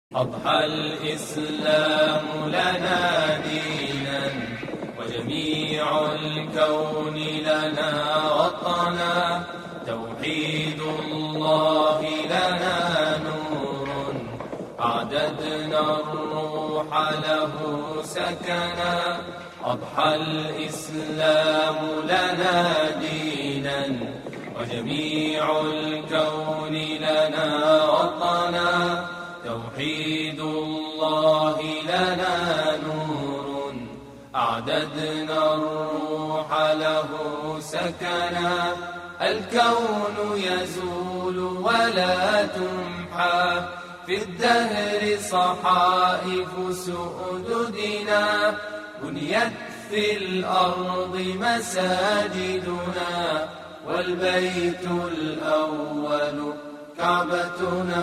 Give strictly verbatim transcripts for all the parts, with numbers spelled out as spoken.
أضحى الإسلام لنا دينا وجميع الكون لنا وطنا، توحيد الله لنا نور أعددنا الروح له سكنا. أضحى الإسلام لنا دينا وجميع الكون لنا وطنا، توحيد الله لنا نور أعددنا الروح له سكنا. الكون يزول ولا تمحى في الدهر صحائف سؤددنا، بنيت في الأرض مساجدنا والبيت الأول كعبتنا.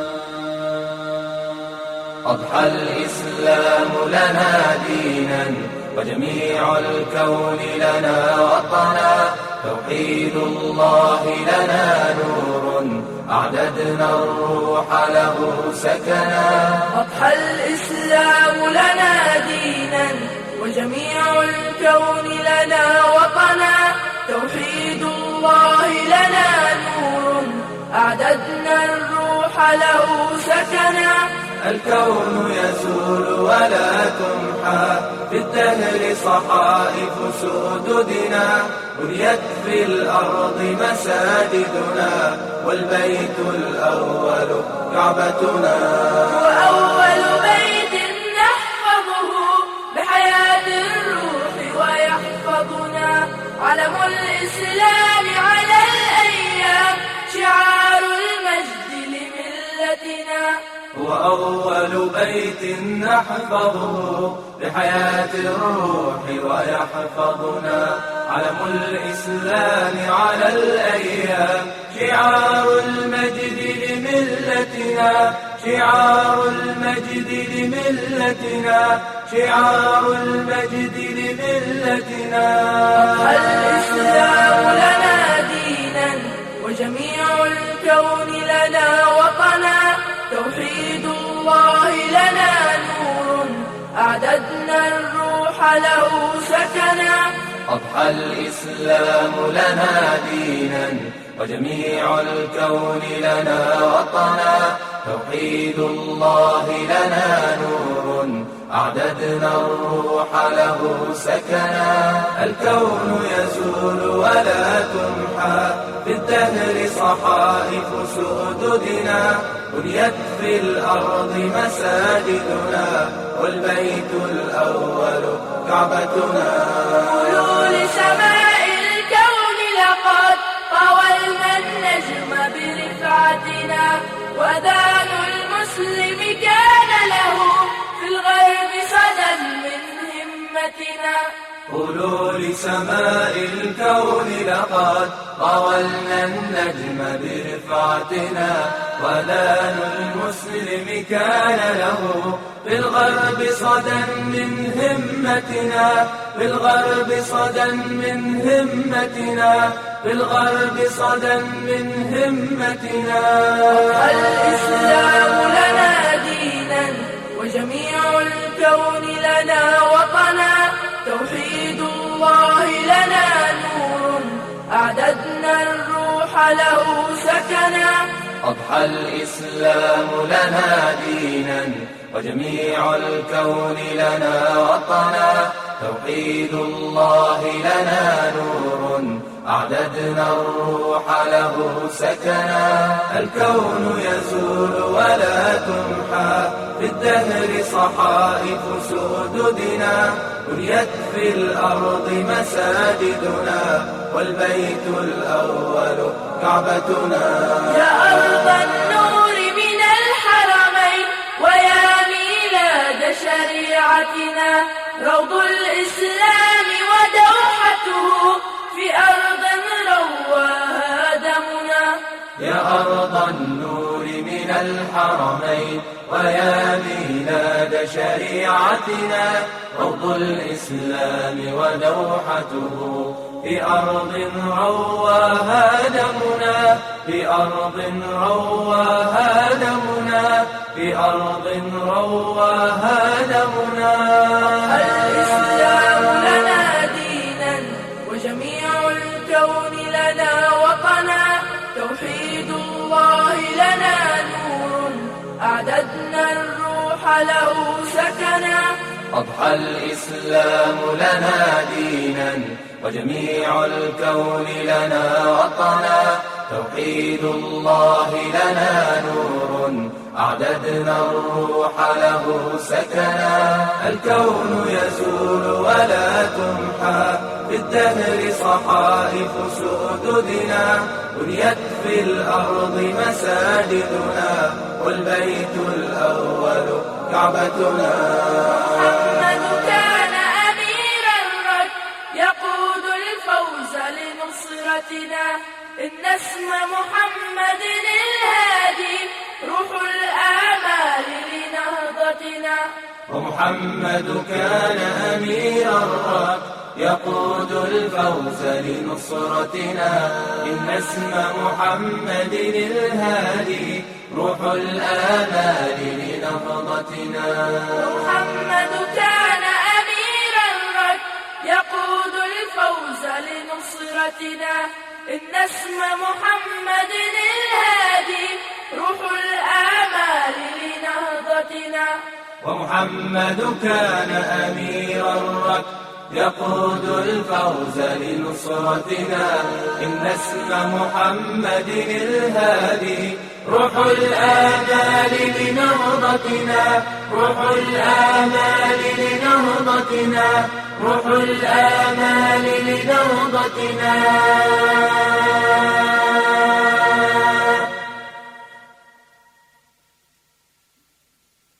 أضحى الإسلام لنا دينا وجميع الكون لنا وطنا، توحيد الله لنا نور أعددنا الروح له سكنا. أضحى الإسلام لنا دينا وجميع الكون لنا وطنا، توحيد الله لنا نور أعددنا الروح له سكنا. الكون يزول ولا تمحى في الدهر صحائف سؤددنا، بنيت في الأرض مساجدنا والبيت الأول كعبتنا. وأول بيت نحفظه بحياة الروح ويحفظنا، علم الإسلام على الأيام شعار المجد لملتنا. هو أول بيت نحفظه بحياة الروح ويحفظنا، علم الإسلام على الأيام شعار المجد لملتنا، شعار المجد لملتنا، شعار المجد لملتنا. أضحى الإسلام لنا دينا وجميع الكون لنا وطنا، توحيد الله لنا نور أعددنا الروح له سكنا. أضحى الإسلام لنا دينا وجميع الكون لنا وطنا، توحيد الله لنا نور أعددنا الروح له سكنا. الكون يزول ولا تمحى في الدهر صحائف سؤددنا، بنيت في الأرض مساجدنا والبيت الأول كعبتنا. قولوا لسماء الكون لقد طاولنا النجم برفعتنا، وأذان المسلم كان له في الغرب صدى من همتنا. قولوا لسماء الكون لقد طاولنا النجم برفعتنا، وأذان المسلم كان له في الغرب صدى من همتنا، في الغرب صدى من همتنا، في الغرب صدى من همتنا. أضحى الإسلام لنا دينا وجميع الكون لنا وطنا، توحيد الله لنا نور أعددنا الروح له سكنا. أضحى الإسلام لنا دينا وجميع الكون لنا وطنا، توحيد الله لنا نور أعددنا الروح له سكنا. الكون يزول ولا تمحى في الدهر صحائف سؤددنا، بنيت في الأرض مساجدنا والبيت الأول كعبتنا. يا أرض النور من الحرمين ويا ميلاد شريعتنا، روض الإسلام ودوحته في أرض رواها دمنا. يا أرض النور من الحرمين ويا ميلاد شريعتنا، روض الإسلام ودوحته في أرض رواها دمنا، في أرض رواها دمنا. في أرض رواها دمنا. الإسلام لنا دينا وجميع الكون لنا وطنا، توحيد الله لنا نور أعددنا الروح له سكنا. أضحى الإسلام لنا دينا وجميع الكون لنا وطنا، توحيد الله لنا نور أعددنا الروح له سكنا. الكون يزول ولا تمحى في الدهر صحائف سؤددنا، بنيت في الأرض مساجدنا والبيت الأول كعبتنا. محمد كان أمير الركب يقود الفوز لنصرتنا، إن اسم محمد الهادي روح الآمال لنهضتنا. ومحمد كان أمير الركب يقود الفوز لنصرتنا، إن اسم محمد الهادي روح الآمال لنهضتنا. محمد كان أمير الركب يقود الفوز لنصرتنا، إن اسم محمد الهادي روح الآمال لنهضتنا. ومحمد كان أمير الركب يقود الفوز لنصرتنا، إن اسم محمد الهادي روح الآمال لنهضتنا. روح الآمال لنهضتنا. روح الآمال لنهضتنا.